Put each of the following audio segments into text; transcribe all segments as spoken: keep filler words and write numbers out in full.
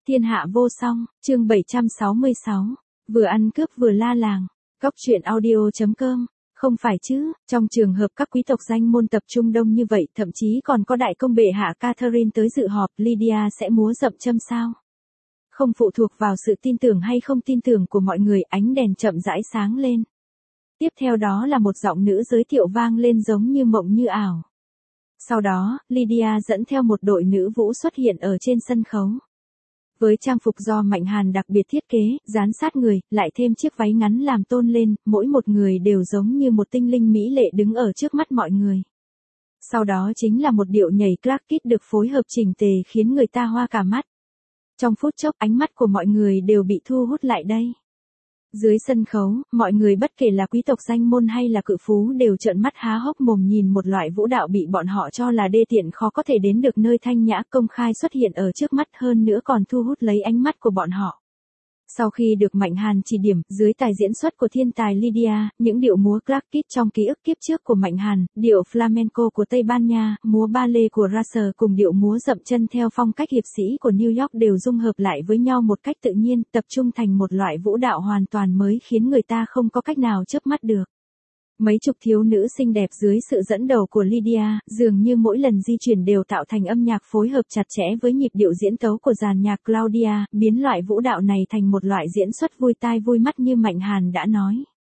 Thiên hạ vô song, chương bảy trăm sáu mươi sáu, vừa ăn cướp vừa la làng. Góc truyện audio chấm com. Không phải chứ, trong trường hợp các quý tộc danh môn tập trung đông như vậy, thậm chí còn có đại công bệ hạ Catherine tới dự họp, Lydia sẽ múa dậm châm sao? Không phụ thuộc vào sự tin tưởng hay không tin tưởng của mọi người, ánh đèn chậm rãi sáng lên. Tiếp theo đó là một giọng nữ giới thiệu vang lên giống như mộng như ảo. Sau đó, Lydia dẫn theo một đội nữ vũ xuất hiện ở trên sân khấu. Với trang phục do Mạnh Hàn đặc biệt thiết kế, dán sát người, lại thêm chiếc váy ngắn làm tôn lên, mỗi một người đều giống như một tinh linh mỹ lệ đứng ở trước mắt mọi người. Sau đó chính là một điệu nhảy Clark Kid được phối hợp chỉnh tề khiến người ta hoa cả mắt. Trong phút chốc ánh mắt của mọi người đều bị thu hút lại đây. Dưới sân khấu, mọi người bất kể là quý tộc danh môn hay là cự phú đều trợn mắt há hốc mồm nhìn một loại vũ đạo bị bọn họ cho là đê tiện khó có thể đến được nơi thanh nhã công khai xuất hiện ở trước mắt, hơn nữa còn thu hút lấy ánh mắt của bọn họ. Sau khi được Mạnh Hàn chỉ điểm, dưới tài diễn xuất của thiên tài Lydia, những điệu múa Clark Kid trong ký ức kiếp trước của Mạnh Hàn, điệu flamenco của Tây Ban Nha, múa ballet của Russell cùng điệu múa dậm chân theo phong cách hiệp sĩ của New York đều dung hợp lại với nhau một cách tự nhiên, tập trung thành một loại vũ đạo hoàn toàn mới khiến người ta không có cách nào chớp mắt được. Mấy chục thiếu nữ xinh đẹp dưới sự dẫn đầu của Lydia, dường như mỗi lần di chuyển đều tạo thành âm nhạc phối hợp chặt chẽ với nhịp điệu diễn tấu của dàn nhạc Claudia, biến loại vũ đạo này thành một loại diễn xuất vui tai vui mắt như Mạnh Hàn đã nói.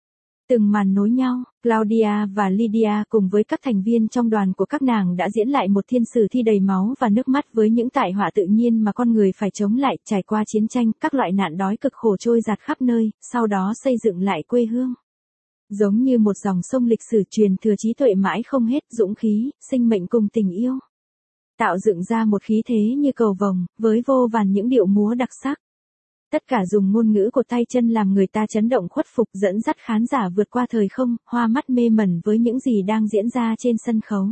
Từng màn nối nhau, Claudia và Lydia cùng với các thành viên trong đoàn của các nàng đã diễn lại một thiên sử thi đầy máu và nước mắt với những tai họa tự nhiên mà con người phải chống lại, trải qua chiến tranh, các loại nạn đói cực khổ trôi dạt khắp nơi, sau đó xây dựng lại quê hương. Giống như một dòng sông lịch sử truyền thừa trí tuệ mãi không hết, dũng khí, sinh mệnh cùng tình yêu. Tạo dựng ra một khí thế như cầu vồng, với vô vàn những điệu múa đặc sắc. Tất cả dùng ngôn ngữ của tay chân làm người ta chấn động khuất phục, dẫn dắt khán giả vượt qua thời không, hoa mắt mê mẩn với những gì đang diễn ra trên sân khấu.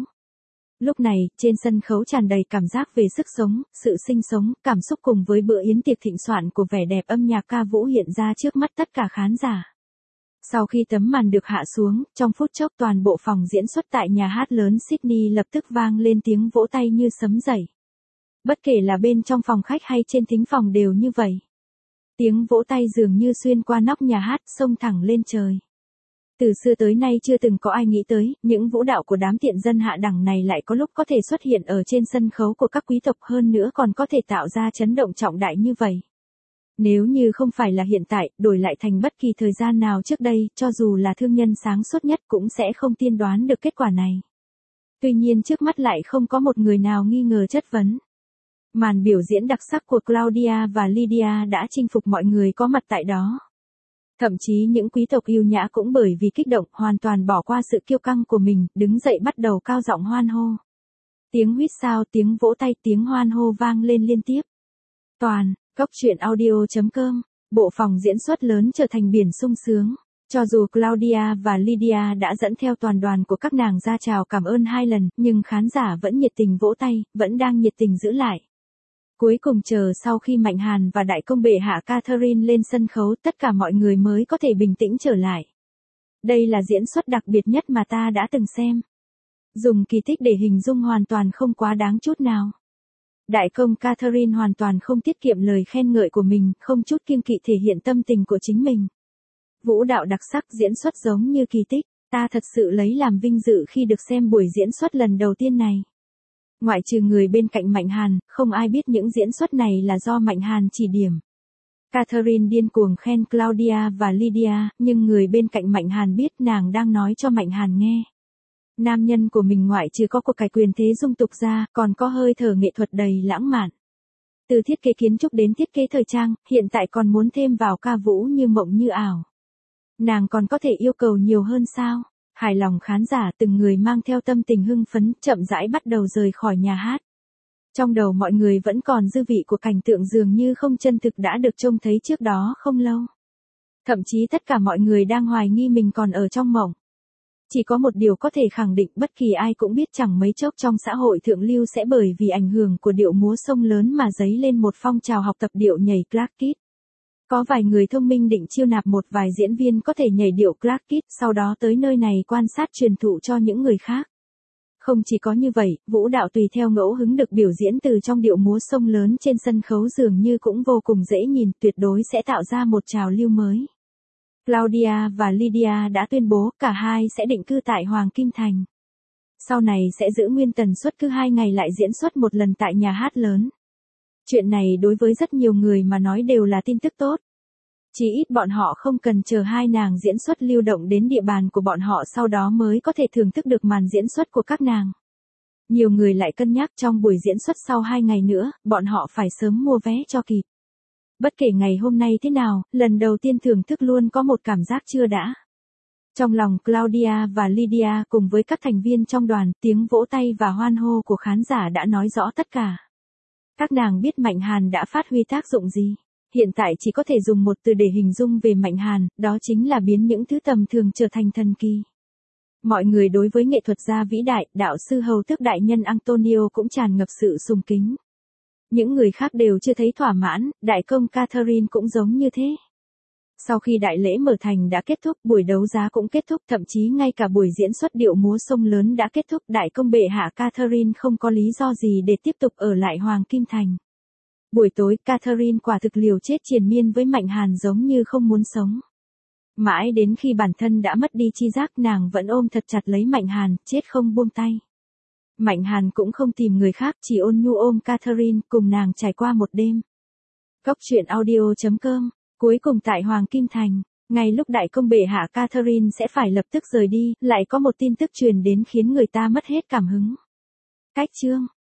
Lúc này, trên sân khấu tràn đầy cảm giác về sức sống, sự sinh sống, cảm xúc cùng với bữa yến tiệc thịnh soạn của vẻ đẹp âm nhạc ca vũ hiện ra trước mắt tất cả khán giả. Sau khi tấm màn được hạ xuống, trong phút chốc toàn bộ phòng diễn xuất tại nhà hát lớn Sydney lập tức vang lên tiếng vỗ tay như sấm dậy. Bất kể là bên trong phòng khách hay trên thính phòng đều như vậy. Tiếng vỗ tay dường như xuyên qua nóc nhà hát xông thẳng lên trời. Từ xưa tới nay chưa từng có ai nghĩ tới, những vũ đạo của đám tiện dân hạ đẳng này lại có lúc có thể xuất hiện ở trên sân khấu của các quý tộc, hơn nữa còn có thể tạo ra chấn động trọng đại như vậy. Nếu như không phải là hiện tại, đổi lại thành bất kỳ thời gian nào trước đây, cho dù là thương nhân sáng suốt nhất cũng sẽ không tiên đoán được kết quả này. Tuy nhiên trước mắt lại không có một người nào nghi ngờ chất vấn. Màn biểu diễn đặc sắc của Claudia và Lydia đã chinh phục mọi người có mặt tại đó. Thậm chí những quý tộc yêu nhã cũng bởi vì kích động hoàn toàn bỏ qua sự kiêu căng của mình, đứng dậy bắt đầu cao giọng hoan hô. Tiếng huýt sáo, tiếng vỗ tay, tiếng hoan hô vang lên liên tiếp. Toàn Góc truyện audio chấm com, bộ phòng diễn xuất lớn trở thành biển sung sướng. Cho dù Claudia và Lydia đã dẫn theo toàn đoàn của các nàng ra chào cảm ơn hai lần, nhưng khán giả vẫn nhiệt tình vỗ tay, vẫn đang nhiệt tình giữ lại. Cuối cùng chờ sau khi Mạnh Hàn và đại công bệ hạ Catherine lên sân khấu, tất cả mọi người mới có thể bình tĩnh trở lại. Đây là diễn xuất đặc biệt nhất mà ta đã từng xem. Dùng kỳ tích để hình dung hoàn toàn không quá đáng chút nào. Đại công Catherine hoàn toàn không tiết kiệm lời khen ngợi của mình, không chút kiêng kỵ thể hiện tâm tình của chính mình. Vũ đạo đặc sắc, diễn xuất giống như kỳ tích, ta thật sự lấy làm vinh dự khi được xem buổi diễn xuất lần đầu tiên này. Ngoại trừ người bên cạnh Mạnh Hàn, không ai biết những diễn xuất này là do Mạnh Hàn chỉ điểm. Catherine điên cuồng khen Claudia và Lydia, nhưng người bên cạnh Mạnh Hàn biết nàng đang nói cho Mạnh Hàn nghe. Nam nhân của mình ngoại trừ có cuộc cải quyền thế dung tục ra, còn có hơi thở nghệ thuật đầy lãng mạn. Từ thiết kế kiến trúc đến thiết kế thời trang, hiện tại còn muốn thêm vào ca vũ như mộng như ảo. Nàng còn có thể yêu cầu nhiều hơn sao? Hài lòng khán giả từng người mang theo tâm tình hưng phấn, chậm rãi bắt đầu rời khỏi nhà hát. Trong đầu mọi người vẫn còn dư vị của cảnh tượng dường như không chân thực đã được trông thấy trước đó không lâu. Thậm chí tất cả mọi người đang hoài nghi mình còn ở trong mộng. Chỉ có một điều có thể khẳng định, bất kỳ ai cũng biết chẳng mấy chốc trong xã hội thượng lưu sẽ bởi vì ảnh hưởng của điệu múa sông lớn mà dấy lên một phong trào học tập điệu nhảy Clark Kid. Có vài người thông minh định chiêu nạp một vài diễn viên có thể nhảy điệu Clark Kid, sau đó tới nơi này quan sát truyền thụ cho những người khác. Không chỉ có như vậy, vũ đạo tùy theo ngẫu hứng được biểu diễn từ trong điệu múa sông lớn trên sân khấu dường như cũng vô cùng dễ nhìn, tuyệt đối sẽ tạo ra một trào lưu mới. Claudia và Lydia đã tuyên bố cả hai sẽ định cư tại Hoàng Kim Thành. Sau này sẽ giữ nguyên tần suất cứ hai ngày lại diễn xuất một lần tại nhà hát lớn. Chuyện này đối với rất nhiều người mà nói đều là tin tức tốt. Chỉ ít bọn họ không cần chờ hai nàng diễn xuất lưu động đến địa bàn của bọn họ sau đó mới có thể thưởng thức được màn diễn xuất của các nàng. Nhiều người lại cân nhắc trong buổi diễn xuất sau hai ngày nữa, bọn họ phải sớm mua vé cho kịp. Bất kể ngày hôm nay thế nào, lần đầu tiên thưởng thức luôn có một cảm giác chưa đã. Trong lòng Claudia và Lydia cùng với các thành viên trong đoàn, tiếng vỗ tay và hoan hô của khán giả đã nói rõ tất cả. Các nàng biết Mạnh Hàn đã phát huy tác dụng gì. Hiện tại chỉ có thể dùng một từ để hình dung về Mạnh Hàn, đó chính là biến những thứ tầm thường trở thành thần kỳ. Mọi người đối với nghệ thuật gia vĩ đại, đạo sư hầu tước đại nhân Antonio cũng tràn ngập sự sùng kính. Những người khác đều chưa thấy thỏa mãn, đại công Catherine cũng giống như thế. Sau khi đại lễ mở thành đã kết thúc, buổi đấu giá cũng kết thúc, thậm chí ngay cả buổi diễn xuất điệu múa sông lớn đã kết thúc, đại công bệ hạ Catherine không có lý do gì để tiếp tục ở lại Hoàng Kim Thành. Buổi tối, Catherine quả thực liều chết triền miên với Mạnh Hàn giống như không muốn sống. Mãi đến khi bản thân đã mất đi chi giác, nàng vẫn ôm thật chặt lấy Mạnh Hàn, chết không buông tay. Mạnh Hàn cũng không tìm người khác, chỉ ôn nhu ôm Catherine, cùng nàng trải qua một đêm. Cốc truyện audio chấm com. Cuối cùng tại Hoàng Kim Thành, ngay lúc đại công bệ hạ Catherine sẽ phải lập tức rời đi, lại có một tin tức truyền đến khiến người ta mất hết cảm hứng. Cách chương